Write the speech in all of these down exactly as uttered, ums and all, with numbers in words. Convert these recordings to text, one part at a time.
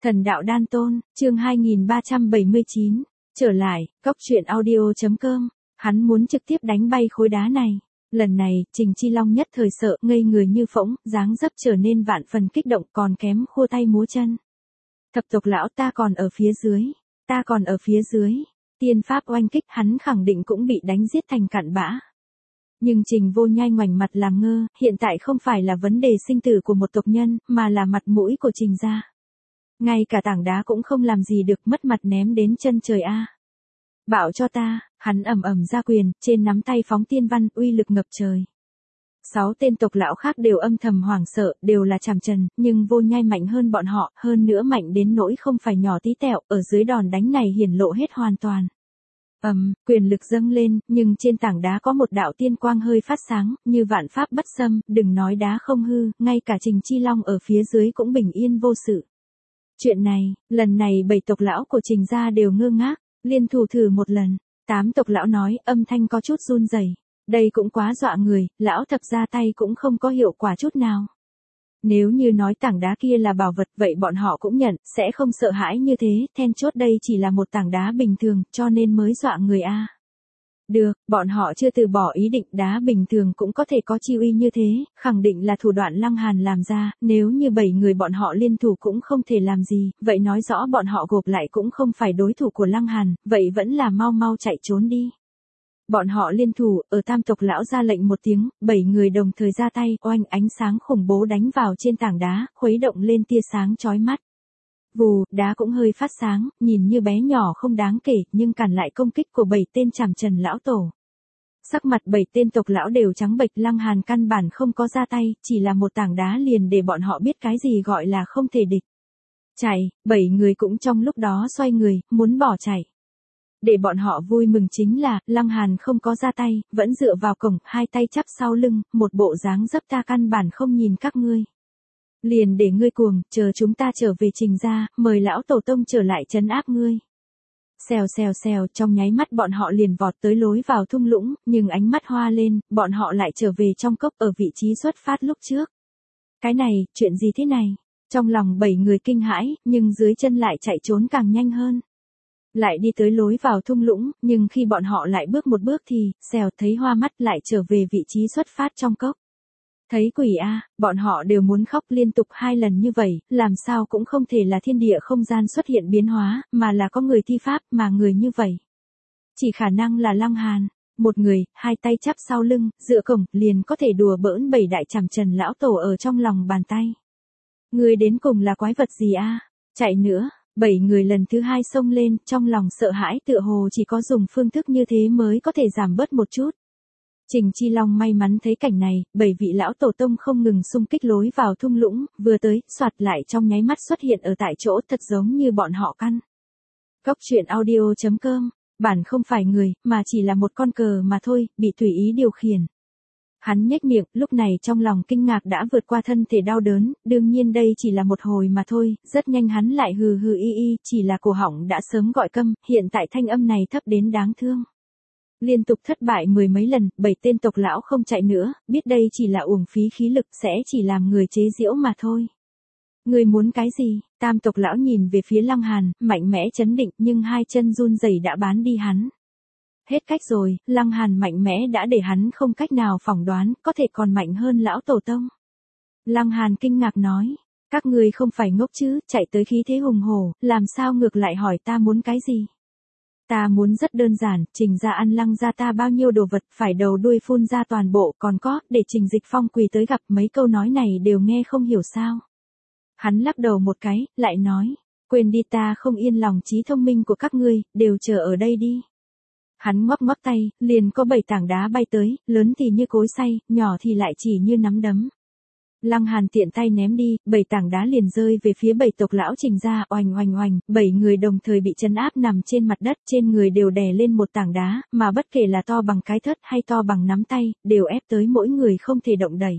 Thần đạo đan tôn, chương hai nghìn ba trăm bảy mươi chín. Trở lại, cốc truyện audio chấm com. Hắn muốn trực tiếp đánh bay khối đá này. Lần này, Trình Chi Long nhất thời sợ, ngây người như phỗng, dáng dấp trở nên vạn phần kích động, còn kém khua tay múa chân. Thập tộc lão, ta còn ở phía dưới, ta còn ở phía dưới. Tiên pháp oanh kích, hắn khẳng định cũng bị đánh giết thành cặn bã. Nhưng Trình Vô Nhai ngoảnh mặt làm ngơ, hiện tại không phải là vấn đề sinh tử của một tộc nhân, mà là mặt mũi của Trình gia. Ngay cả tảng đá cũng không làm gì được, mất mặt ném đến chân trời a. À. Bảo cho ta, hắn ầm ầm ra quyền, trên nắm tay phóng tiên văn, uy lực ngập trời. Sáu tên tộc lão khác đều âm thầm hoảng sợ, đều là Trảm Trần, nhưng Vô Nhai mạnh hơn bọn họ, hơn nữa mạnh đến nỗi không phải nhỏ tí tẹo, ở dưới đòn đánh này hiển lộ hết hoàn toàn. Ầm, um, quyền lực dâng lên, nhưng trên tảng đá có một đạo tiên quang hơi phát sáng, như vạn pháp bất xâm, đừng nói đá không hư, ngay cả Trình Chi Long ở phía dưới cũng bình yên vô sự. Chuyện này, lần này bảy tộc lão của Trình gia đều ngơ ngác, liên thủ thử một lần, tám tộc lão nói, âm thanh có chút run rẩy. Đây cũng quá dọa người, lão thập ra tay cũng không có hiệu quả chút nào. Nếu như nói tảng đá kia là bảo vật, vậy bọn họ cũng nhận, sẽ không sợ hãi như thế, then chốt đây chỉ là một tảng đá bình thường, cho nên mới dọa người a. Được, bọn họ chưa từ bỏ ý định, đá bình thường cũng có thể có chi uy như thế, khẳng định là thủ đoạn Lăng Hàn làm ra, nếu như bảy người bọn họ liên thủ cũng không thể làm gì, vậy nói rõ bọn họ gộp lại cũng không phải đối thủ của Lăng Hàn, vậy vẫn là mau mau chạy trốn đi. Bọn họ liên thủ, ở tam tộc lão ra lệnh một tiếng, bảy người đồng thời ra tay, oanh, ánh sáng khủng bố đánh vào trên tảng đá, khuấy động lên tia sáng chói mắt. Vù, đá cũng hơi phát sáng, nhìn như bé nhỏ không đáng kể, nhưng cản lại công kích của bảy tên Trảm Trần lão tổ. Sắc mặt bảy tên tộc lão đều trắng bệch, Lăng Hàn căn bản không có ra tay, chỉ là một tảng đá liền để bọn họ biết cái gì gọi là không thể địch. Chạy, bảy người cũng trong lúc đó xoay người, muốn bỏ chạy. Để bọn họ vui mừng chính là, Lăng Hàn không có ra tay, vẫn dựa vào cổng, hai tay chắp sau lưng, một bộ dáng dấp ta căn bản không nhìn các ngươi. Liền để ngươi cuồng, chờ chúng ta trở về Trình gia, mời lão tổ tông trở lại trấn áp ngươi. Xèo xèo xèo, trong nháy mắt bọn họ liền vọt tới lối vào thung lũng, nhưng ánh mắt hoa lên, bọn họ lại trở về trong cốc ở vị trí xuất phát lúc trước. Cái này, chuyện gì thế này? Trong lòng bảy người kinh hãi, nhưng dưới chân lại chạy trốn càng nhanh hơn. Lại đi tới lối vào thung lũng, nhưng khi bọn họ lại bước một bước thì, xèo thấy hoa mắt lại trở về vị trí xuất phát trong cốc. Thấy quỷ a, à, bọn họ đều muốn khóc liên tục hai lần như vậy, làm sao cũng không thể là thiên địa không gian xuất hiện biến hóa, mà là có người thi pháp, mà người như vậy. Chỉ khả năng là Lăng Hàn, một người, hai tay chắp sau lưng, dựa cổng, liền có thể đùa bỡn bảy đại Trảm Trần lão tổ ở trong lòng bàn tay. Người đến cùng là quái vật gì a? À? Chạy nữa. Bảy người lần thứ hai xông lên, trong lòng sợ hãi tựa hồ chỉ có dùng phương thức như thế mới có thể giảm bớt một chút. Trình Chi Long may mắn thấy cảnh này, bảy vị lão tổ tông không ngừng xung kích lối vào thung lũng, vừa tới, soạt lại trong nháy mắt xuất hiện ở tại chỗ thật giống như bọn họ căn. Cốc truyện audio chấm com, bản không phải người, mà chỉ là một con cờ mà thôi, bị tùy ý điều khiển. Hắn nhếch miệng, lúc này trong lòng kinh ngạc đã vượt qua thân thể đau đớn, đương nhiên đây chỉ là một hồi mà thôi, rất nhanh hắn lại hừ hừ y y, chỉ là cổ họng đã sớm gọi câm, hiện tại thanh âm này thấp đến đáng thương. Liên tục thất bại mười mấy lần, bảy tên tộc lão không chạy nữa, biết đây chỉ là uổng phí khí lực sẽ chỉ làm người chế giễu mà thôi. Người muốn cái gì? Tam tộc lão nhìn về phía Lăng Hàn, mạnh mẽ chấn định nhưng hai chân run rẩy đã bán đi hắn. Hết cách rồi, Lăng Hàn mạnh mẽ đã để hắn không cách nào phỏng đoán, có thể còn mạnh hơn lão tổ tông. Lăng Hàn kinh ngạc nói, các người không phải ngốc chứ, chạy tới khí thế hùng hổ, làm sao ngược lại hỏi ta muốn cái gì? Ta muốn rất đơn giản, Trình gia ăn Lăng gia ta bao nhiêu đồ vật, phải đầu đuôi phun ra toàn bộ, còn có, để Trình Dịch Phong quỳ tới gặp, mấy câu nói này đều nghe không hiểu sao. Hắn lắc đầu một cái, lại nói, quên đi, ta không yên lòng trí thông minh của các ngươi, đều chờ ở đây đi. Hắn ngoắc ngoắc tay, liền có bảy tảng đá bay tới, lớn thì như cối xay, nhỏ thì lại chỉ như nắm đấm. Lăng Hàn tiện tay ném đi, bảy tảng đá liền rơi về phía bảy tộc lão Trình gia, oành oành oành, bảy người đồng thời bị trấn áp nằm trên mặt đất, trên người đều đè lên một tảng đá, mà bất kể là to bằng cái thớt hay to bằng nắm tay, đều ép tới mỗi người không thể động đẩy.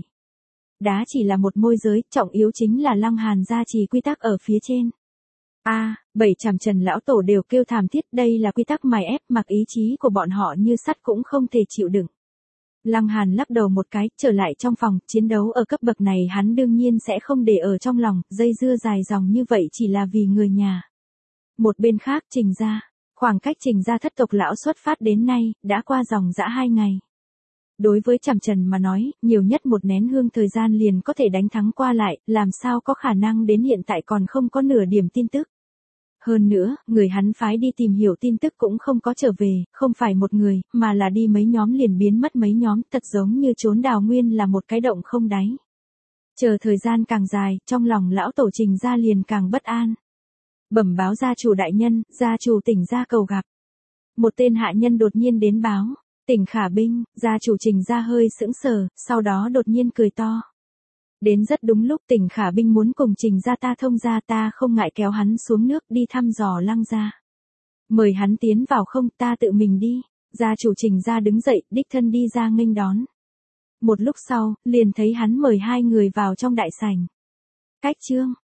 Đá chỉ là một môi giới, trọng yếu chính là Lăng Hàn gia trì quy tắc ở phía trên. A, à, bảy Trảm Trần lão tổ đều kêu thảm thiết, đây là quy tắc mài ép, mặc ý chí của bọn họ như sắt cũng không thể chịu đựng. Lăng Hàn lắc đầu một cái, trở lại trong phòng, chiến đấu ở cấp bậc này hắn đương nhiên sẽ không để ở trong lòng, dây dưa dài dòng như vậy chỉ là vì người nhà. Một bên khác Trình gia, khoảng cách Trình gia thất tộc lão xuất phát đến nay, đã qua dòng dã hai ngày. Đối với Trảm Trần mà nói, nhiều nhất một nén hương thời gian liền có thể đánh thắng qua lại, làm sao có khả năng đến hiện tại còn không có nửa điểm tin tức. Hơn nữa, người hắn phái đi tìm hiểu tin tức cũng không có trở về, không phải một người, mà là đi mấy nhóm liền biến mất mấy nhóm, thật giống như trốn đào nguyên là một cái động không đáy. Chờ thời gian càng dài, trong lòng lão tổ Trình gia liền càng bất an. Bẩm báo gia chủ đại nhân, gia chủ Tỉnh gia cầu gặp. Một tên hạ nhân đột nhiên đến báo, Tỉnh Khả Binh, gia chủ Trình gia hơi sững sờ, sau đó đột nhiên cười to. Đến rất đúng lúc Tỉnh Khả Binh muốn cùng Trình gia ta thông gia, ta không ngại kéo hắn xuống nước đi thăm dò Lăng gia. Mời hắn tiến vào không, ta tự mình đi. Gia chủ Trình gia đứng dậy, đích thân đi ra nghênh đón. Một lúc sau, liền thấy hắn mời hai người vào trong đại sảnh. Cách chương